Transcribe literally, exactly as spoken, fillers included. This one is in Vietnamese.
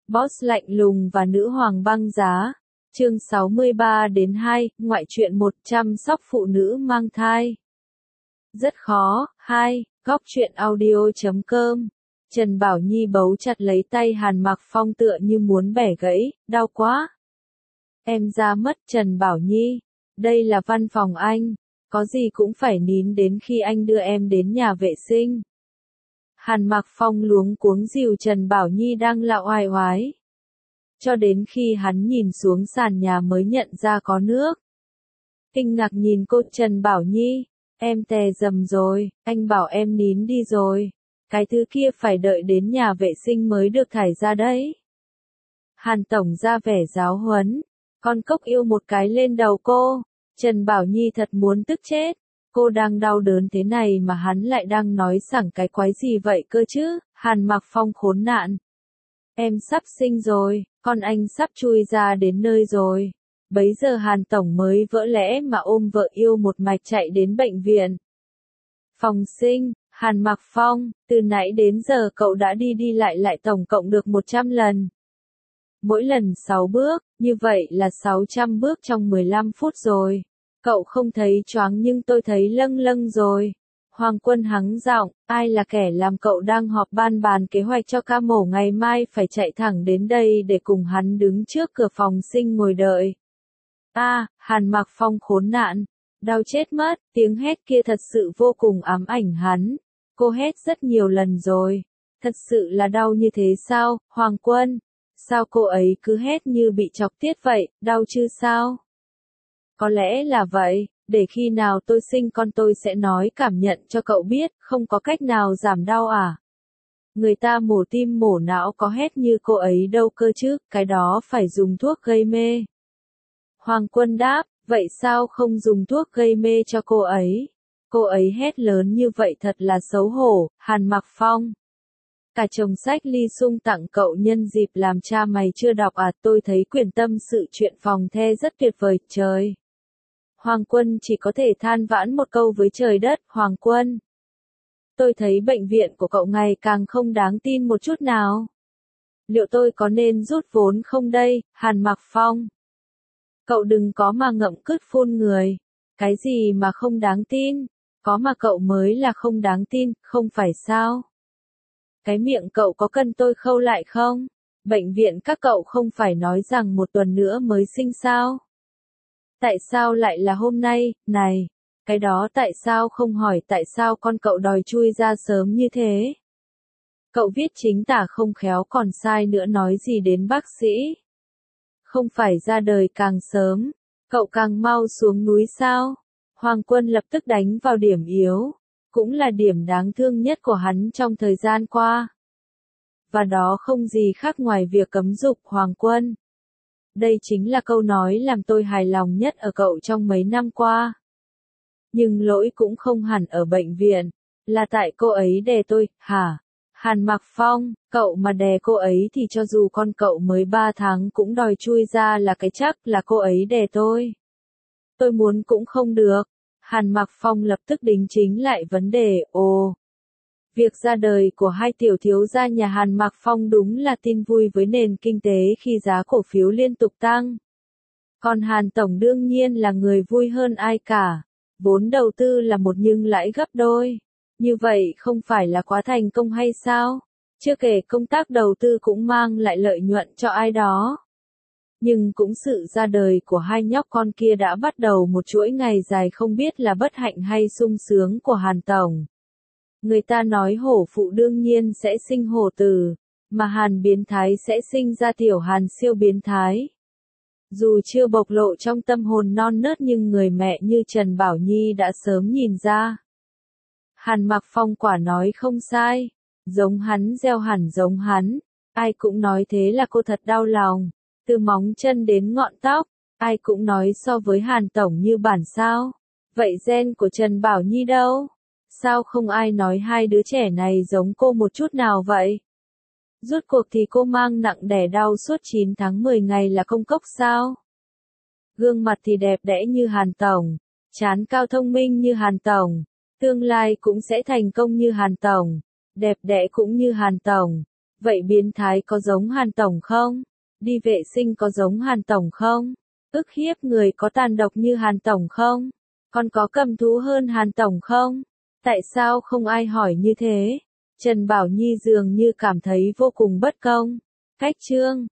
Boss lạnh lùng và nữ hoàng băng giá. Chương sáu mươi ba đến hai, ngoại truyện một, chăm sóc phụ nữ mang thai. Rất khó. hai, góc truyện audio chấm com. Trần Bảo Nhi bấu chặt lấy tay Hàn Mặc Phong tựa như muốn bẻ gãy, đau quá. Em ra mất Trần Bảo Nhi. Đây là văn phòng anh. Có gì cũng phải nín đến khi anh đưa em đến nhà vệ sinh. Hàn Mặc Phong luống cuống dìu Trần Bảo Nhi đang lạo oai oái. Cho đến khi hắn nhìn xuống sàn nhà mới nhận ra có nước. Kinh ngạc nhìn cô Trần Bảo Nhi. Em tè dầm rồi, anh bảo em nín đi rồi. Cái thứ kia phải đợi đến nhà vệ sinh mới được thải ra đấy. Hàn Tổng ra vẻ giáo huấn. Con cốc yêu một cái lên đầu cô. Trần Bảo Nhi thật muốn tức chết. Cô đang đau đớn thế này mà hắn lại đang nói sảng cái quái gì vậy cơ chứ. Hàn Mặc Phong khốn nạn. Em sắp sinh rồi, con anh sắp chui ra đến nơi rồi. Bấy giờ Hàn Tổng mới vỡ lẽ mà ôm vợ yêu một mạch chạy đến bệnh viện. Phòng sinh, Hàn Mặc Phong, từ nãy đến giờ cậu đã đi đi lại lại tổng cộng được một trăm lần. Mỗi lần sáu bước, như vậy là sáu trăm bước trong mười lăm phút rồi. Cậu không thấy choáng nhưng tôi thấy lâng lâng rồi. Hoàng Quân hắng giọng, ai là kẻ làm cậu đang họp ban bàn kế hoạch cho ca mổ ngày mai phải chạy thẳng đến đây để cùng hắn đứng trước cửa phòng sinh ngồi đợi. A, à, Hàn Mặc Phong khốn nạn, đau chết mất, tiếng hét kia thật sự vô cùng ám ảnh hắn. Cô hét rất nhiều lần rồi, thật sự là đau như thế sao, Hoàng Quân? Sao cô ấy cứ hét như bị chọc tiết vậy, đau chứ sao? Có lẽ là vậy, để khi nào tôi sinh con tôi sẽ nói cảm nhận cho cậu biết, không có cách nào giảm đau à? Người ta mổ tim mổ não có hét như cô ấy đâu cơ chứ, cái đó phải dùng thuốc gây mê. Hoàng Quân đáp, vậy sao không dùng thuốc gây mê cho cô ấy? Cô ấy hét lớn như vậy thật là xấu hổ. Hàn Mặc Phong. Cả chồng sách ly sung tặng cậu nhân dịp làm cha mày chưa đọc à, tôi thấy quyển tâm sự chuyện phòng the rất tuyệt vời, trời. Hoàng Quân chỉ có thể than vãn một câu với trời đất, Hoàng Quân. Tôi thấy bệnh viện của cậu ngày càng không đáng tin một chút nào. Liệu tôi có nên rút vốn không đây, Hàn Mặc Phong? Cậu đừng có mà ngậm cứt phun người. Cái gì mà không đáng tin? Có mà cậu mới là không đáng tin, không phải sao? Cái miệng cậu có cần tôi khâu lại không? Bệnh viện các cậu không phải nói rằng một tuần nữa mới sinh sao? Tại sao lại là hôm nay, này? Cái đó tại sao không hỏi tại sao con cậu đòi chui ra sớm như thế? Cậu viết chính tả không khéo còn sai nữa nói gì đến bác sĩ? Không phải ra đời càng sớm, cậu càng mau xuống núi sao? Hoàng Quân lập tức đánh vào điểm yếu, cũng là điểm đáng thương nhất của hắn trong thời gian qua. Và đó không gì khác ngoài việc cấm dục Hoàng Quân. Đây chính là câu nói làm tôi hài lòng nhất ở cậu trong mấy năm qua. Nhưng lỗi cũng không hẳn ở bệnh viện, là tại cô ấy đè tôi, hả? Hàn Mặc Phong, cậu mà đè cô ấy thì cho dù con cậu mới ba tháng cũng đòi chui ra là cái chắc là cô ấy đè tôi. Tôi muốn cũng không được. Hàn Mặc Phong lập tức đính chính lại vấn đề, ồ. Việc ra đời của hai tiểu thiếu gia nhà Hàn Mặc Phong đúng là tin vui với nền kinh tế khi giá cổ phiếu liên tục tăng. Còn Hàn Tổng đương nhiên là người vui hơn ai cả. Vốn đầu tư là một nhưng lãi gấp đôi. Như vậy không phải là quá thành công hay sao? Chưa kể công tác đầu tư cũng mang lại lợi nhuận cho ai đó. Nhưng cũng sự ra đời của hai nhóc con kia đã bắt đầu một chuỗi ngày dài không biết là bất hạnh hay sung sướng của Hàn Tổng. Người ta nói hổ phụ đương nhiên sẽ sinh hổ tử, mà Hàn biến thái sẽ sinh ra tiểu Hàn siêu biến thái. Dù chưa bộc lộ trong tâm hồn non nớt nhưng người mẹ như Trần Bảo Nhi đã sớm nhìn ra. Hàn Mặc Phong quả nói không sai, giống hắn gieo hẳn giống hắn, ai cũng nói thế là cô thật đau lòng, từ móng chân đến ngọn tóc, ai cũng nói so với Hàn Tổng như bản sao, vậy gen của Trần Bảo Nhi đâu? Sao không ai nói hai đứa trẻ này giống cô một chút nào vậy? Rốt cuộc thì cô mang nặng đẻ đau suốt chín tháng mười ngày là công cốc sao? Gương mặt thì đẹp đẽ như Hàn Tổng, trán cao thông minh như Hàn Tổng. Tương lai cũng sẽ thành công như Hàn Tổng, đẹp đẽ cũng như Hàn Tổng, Vậy biến thái có giống Hàn Tổng không? Đi vệ sinh có giống Hàn Tổng không? Ức hiếp người có tàn độc như Hàn Tổng không? Còn có cầm thú hơn Hàn Tổng không? Tại sao không ai hỏi như thế? Trần Bảo Nhi dường như cảm thấy vô cùng bất công. Cách chương